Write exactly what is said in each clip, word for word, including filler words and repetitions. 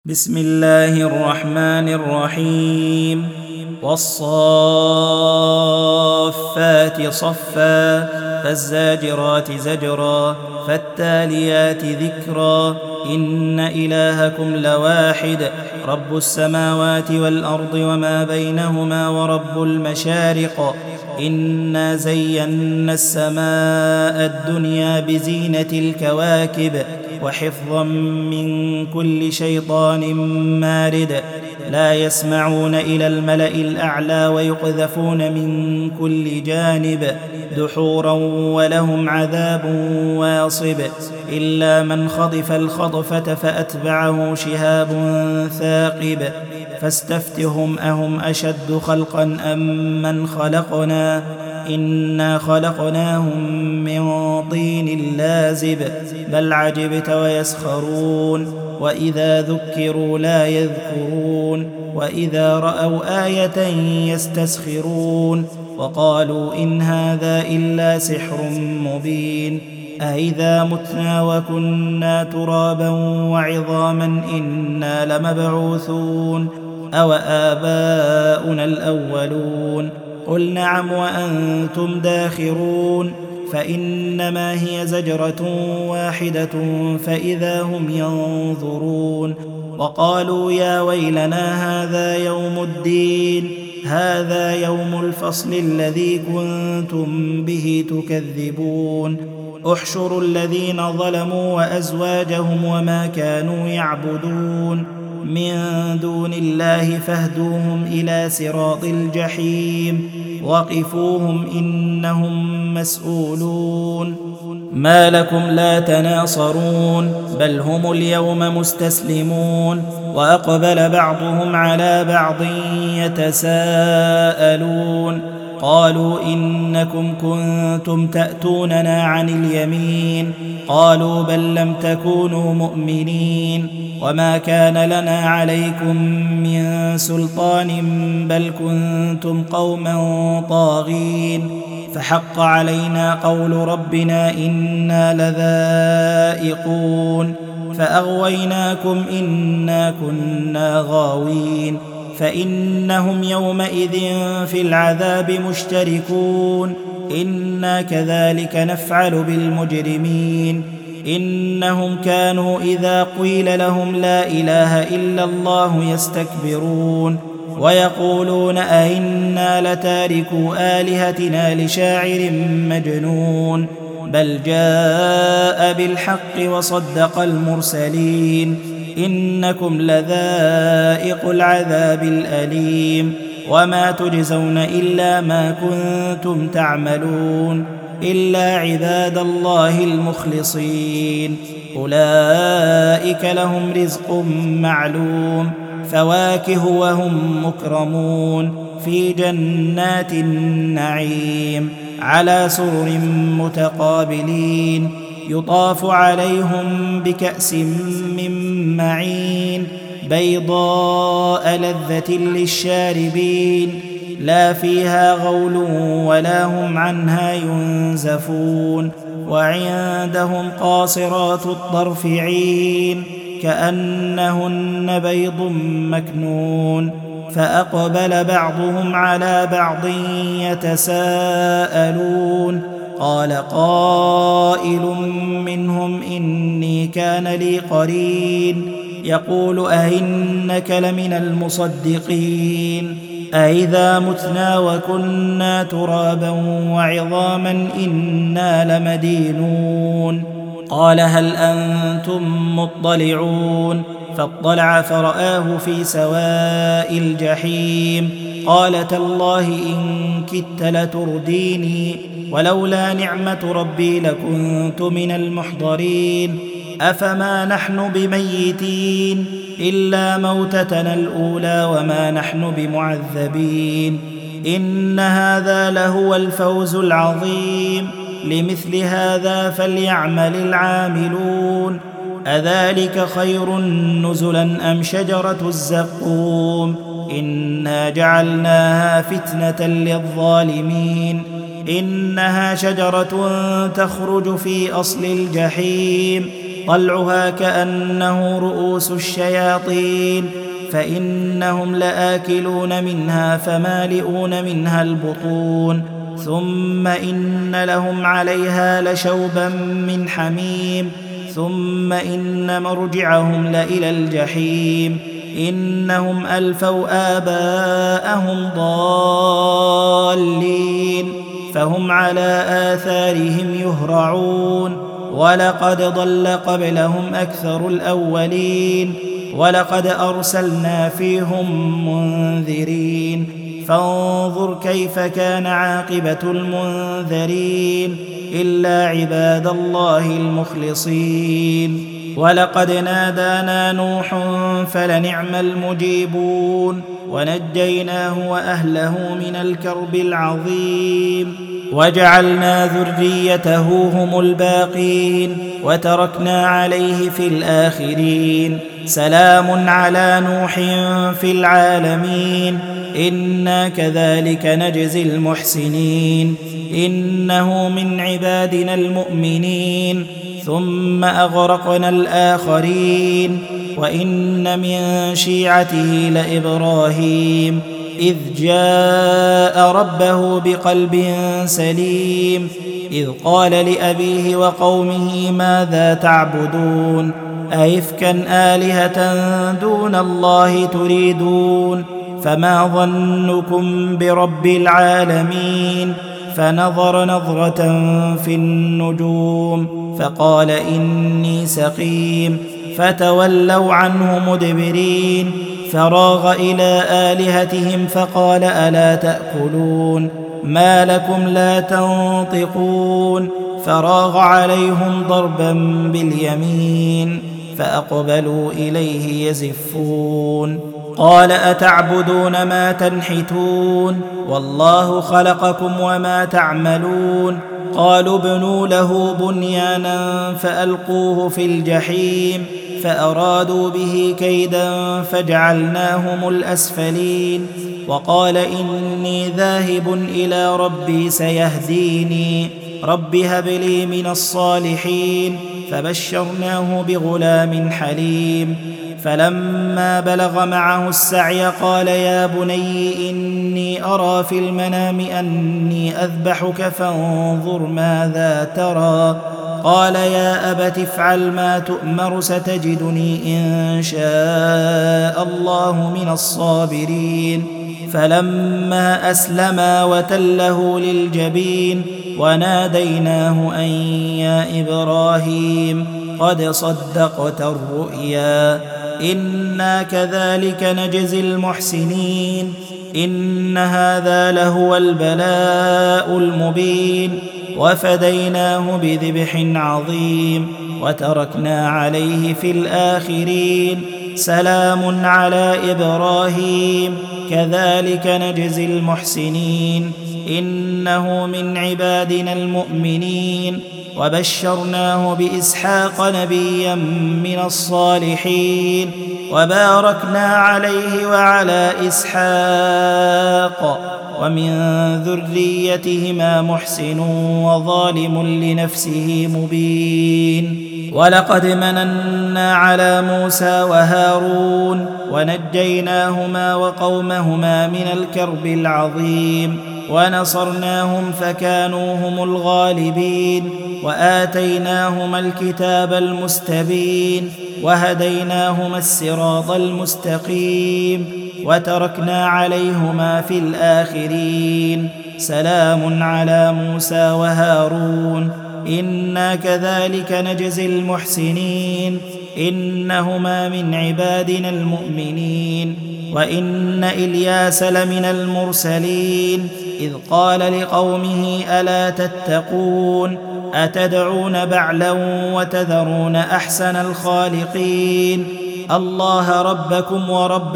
بسم الله الرحمن الرحيم والصافات صفا فالزاجرات زجرا فالتاليات ذكرا إن إلهكم لواحد رب السماوات والأرض وما بينهما ورب المشارق إنا زينا السماء الدنيا بزينة الكواكب وحفظا من كل شيطان مارد لا يسمعون إلى الملأ الأعلى ويقذفون من كل جانب دحورا ولهم عذاب واصب إلا من خطف الخطفة فأتبعه شهاب ثاقب فاستفتهم أهم أشد خلقا أم من خلقنا إنا خلقناهم من طين لازب بل عجبت ويسخرون وإذا ذكروا لا يذكرون وإذا رأوا آية يستسخرون وقالوا إن هذا إلا سحر مبين أإذا متنا وكنا ترابا وعظاما إنا لمبعوثون أو آباؤنا الأولون قل نعم وأنتم داخرون فإنما هي زجرة واحدة فإذا هم ينظرون وقالوا يا ويلنا هذا يوم الدين هذا يوم الفصل الذي كنتم به تكذبون احشروا الذين ظلموا وأزواجهم وما كانوا يعبدون من دون الله فاهدوهم إلى صراط الجحيم وقفوهم إنهم مسؤولون ما لكم لا تناصرون بل هم اليوم مستسلمون وأقبل بعضهم على بعض يتساءلون قالوا إنكم كنتم تأتوننا عن اليمين قالوا بل لم تكونوا مؤمنين وما كان لنا عليكم من سلطان بل كنتم قوما طاغين فحق علينا قول ربنا إنا لذائقون فأغويناكم إنا كنا غاوين فإنهم يومئذ في العذاب مشتركون إنا كذلك نفعل بالمجرمين إنهم كانوا إذا قيل لهم لا إله إلا الله يستكبرون ويقولون أئنا لتاركو آلهتنا لشاعر مجنون بل جاء بالحق وصدق المرسلين إنكم لذائق العذاب الأليم وما تجزون إلا ما كنتم تعملون إلا عباد الله المخلصين أولئك لهم رزق معلوم فواكه وهم مكرمون في جنات النعيم على سرر متقابلين يطاف عليهم بكأس من معين بيضاء لذة للشاربين لا فيها غول ولا هم عنها ينزفون وعندهم قاصرات الطرف عين كأنهن بيض مكنون فأقبل بعضهم على بعض يتساءلون قال قائل منهم إني كان لي قرين يقول أئنك لمن المصدقين أإذا متنا وكنا ترابا وعظاما إنا لمدينون قال هل أنتم مطلعون فاطلع فرآه في سواء الجحيم قال تالله إن كدت لترديني ولولا نعمة ربي لكنت من المحضرين أفما نحن بميتين إلا موتتنا الأولى وما نحن بمعذبين إن هذا لهو الفوز العظيم لمثل هذا فليعمل العاملون أذلك خير نزلا أم شجرة الزقوم إنا جعلناها فتنة للظالمين إنها شجرة تخرج في أصل الجحيم طلعها كأنه رؤوس الشياطين فإنهم لآكلون منها فمالئون منها البطون ثم إن لهم عليها لشوبا من حميم ثم إن مرجعهم لإلى الجحيم إنهم ألفوا آباءهم ضالين فهم على آثارهم يهرعون ولقد ضل قبلهم أكثر الأولين ولقد أرسلنا فيهم منذرين فانظر كيف كان عاقبة المنذرين إلا عباد الله المخلصين ولقد نادانا نوح فلنعم المجيبون ونجيناه وأهله من الكرب العظيم وجعلنا ذريته هم الباقين وتركنا عليه في الآخرين سلام على نوح في العالمين إنا كذلك نجزي المحسنين إنه من عبادنا المؤمنين ثم أغرقنا الآخرين وإن من شيعته لإبراهيم إذ جاء ربه بقلب سليم إذ قال لأبيه وقومه ماذا تعبدون أئفكا آلهة دون الله تريدون فما ظنكم برب العالمين فنظر نظرة في النجوم فقال إني سقيم فتولوا عنه مدبرين فراغ إلى آلهتهم فقال ألا تأكلون ما لكم لا تنطقون فراغ عليهم ضربا باليمين فأقبلوا إليه يزفون قال أتعبدون ما تنحتون والله خلقكم وما تعملون قالوا ابنوا له بنيانا فألقوه في الجحيم فأرادوا به كيدا فجعلناهم الأسفلين وقال إني ذاهب إلى ربي سيهديني رب هب لي من الصالحين فبشرناه بغلام حليم فلما بلغ معه السعي قال يا بني إني أرى في المنام أني أذبحك فانظر ماذا ترى قال يا أبت افعل ما تؤمر ستجدني إن شاء الله من الصابرين فلما أسلما وتله للجبين وناديناه أن يا إبراهيم قد صدقت الرؤيا إنا كذلك نجزي المحسنين إن هذا لهو البلاء المبين وفديناه بذبح عظيم وتركنا عليه في الآخرين سلام على إبراهيم كذلك نجزي المحسنين إنه من عبادنا المؤمنين وبشرناه بإسحاق نبيا من الصالحين وباركنا عليه وعلى إسحاق ومن ذريتهما محسن وظالم لنفسه مبين ولقد مننا على موسى وهارون ونجيناهما وقومهما من الكرب العظيم ونصرناهم فكانوا هم الغالبين وآتيناهما الكتاب المستبين وهديناهما الصراط المستقيم وتركنا عليهما في الآخرين سلام على موسى وهارون إنا كذلك نجزي المحسنين إنهما من عبادنا المؤمنين وإن إلياس لمن المرسلين إذ قال لقومه ألا تتقون أتدعون بعلا وتذرون أحسن الخالقين الله ربكم ورب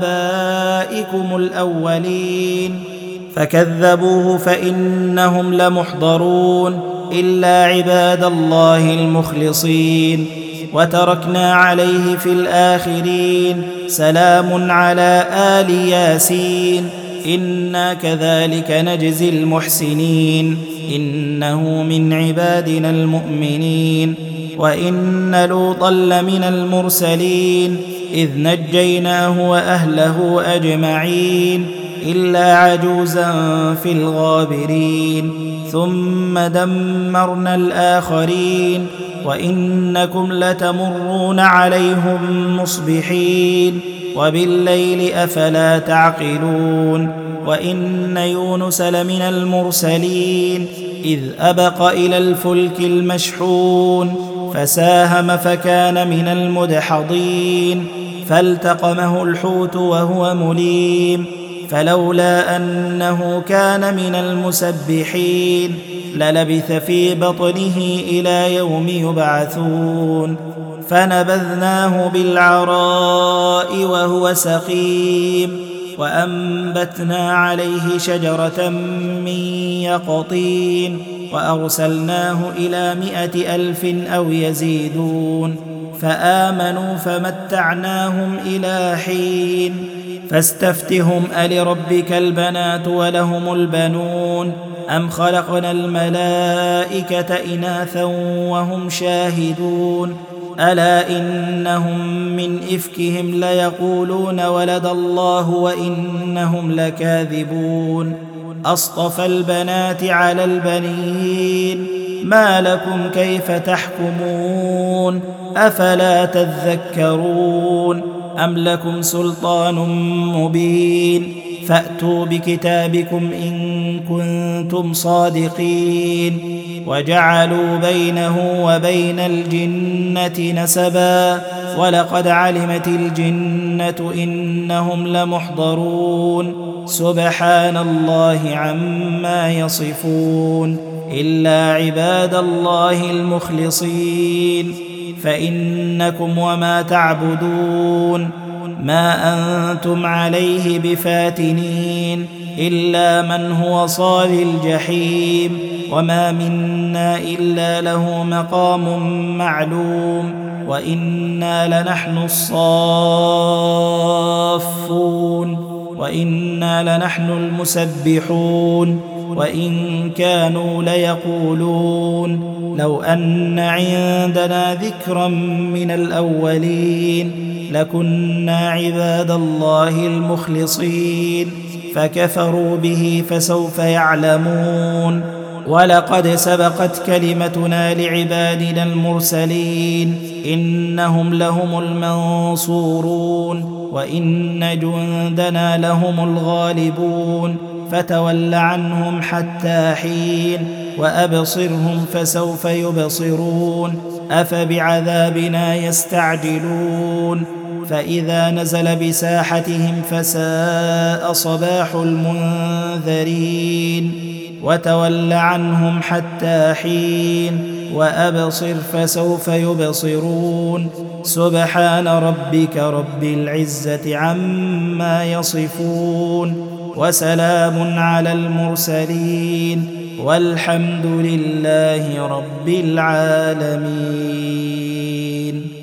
آبائكم الأولين فكذبوه فإنهم لمحضرون إلا عباد الله المخلصين وتركنا عليه في الآخرين سلام على آل ياسين إنا كذلك نجزي المحسنين إنه من عبادنا المؤمنين وإن لوطا لمن المرسلين إذ نجيناه وأهله أجمعين إلا عجوزا في الغابرين ثم دمرنا الآخرين وإنكم لتمرون عليهم مصبحين وبالليل أفلا تعقلون وإن يونس لمن المرسلين إذ أبق إلى الفلك المشحون فساهم فكان من المدحضين فالتقمه الحوت وهو مليم فلولا أنه كان من المسبحين للبث في بطنه إلى يوم يبعثون فنبذناه بالعراء وهو سقيم وأنبتنا عليه شجرة من يقطين وأرسلناه إلى مائة ألف أو يزيدون فآمنوا فمتعناهم إلى حين فاستفتهم ألربك البنات ولهم البنون أم خلقنا الملائكة إناثا وهم شاهدون ألا إنهم من إفكهم ليقولون ولد الله وإنهم لكاذبون أصطفى البنات على البنين ما لكم كيف تحكمون أفلا تذكرون أم لكم سلطان مبين فأتوا بكتابكم إن كنتم صادقين وجعلوا بينه وبين الجنة نسبا ولقد علمت الجنة إنهم لمحضرون سبحان الله عما يصفون إلا عباد الله المخلصين فإنكم وما تعبدون ما أنتم عليه بفاتنين إلا من هو صال الجحيم وما منا إلا له مقام معلوم وإنا لنحن الصافون وإنا لنحن المسبحون وإن كانوا ليقولون لو أن عندنا ذكرا من الأولين لكنا عباد الله المخلصين فكفروا به فسوف يعلمون ولقد سبقت كلمتنا لعبادنا المرسلين إنهم لهم المنصورون وإن جندنا لهم الغالبون فتول عنهم حتى حين وأبصرهم فسوف يبصرون أفبعذابنا يستعجلون فإذا نزل بساحتهم فساء صباح المنذرين وتول عنهم حتى حين وأبصر فسوف يبصرون سبحان ربك رب العزة عما يصفون وسلام على المرسلين والحمد لله رب العالمين.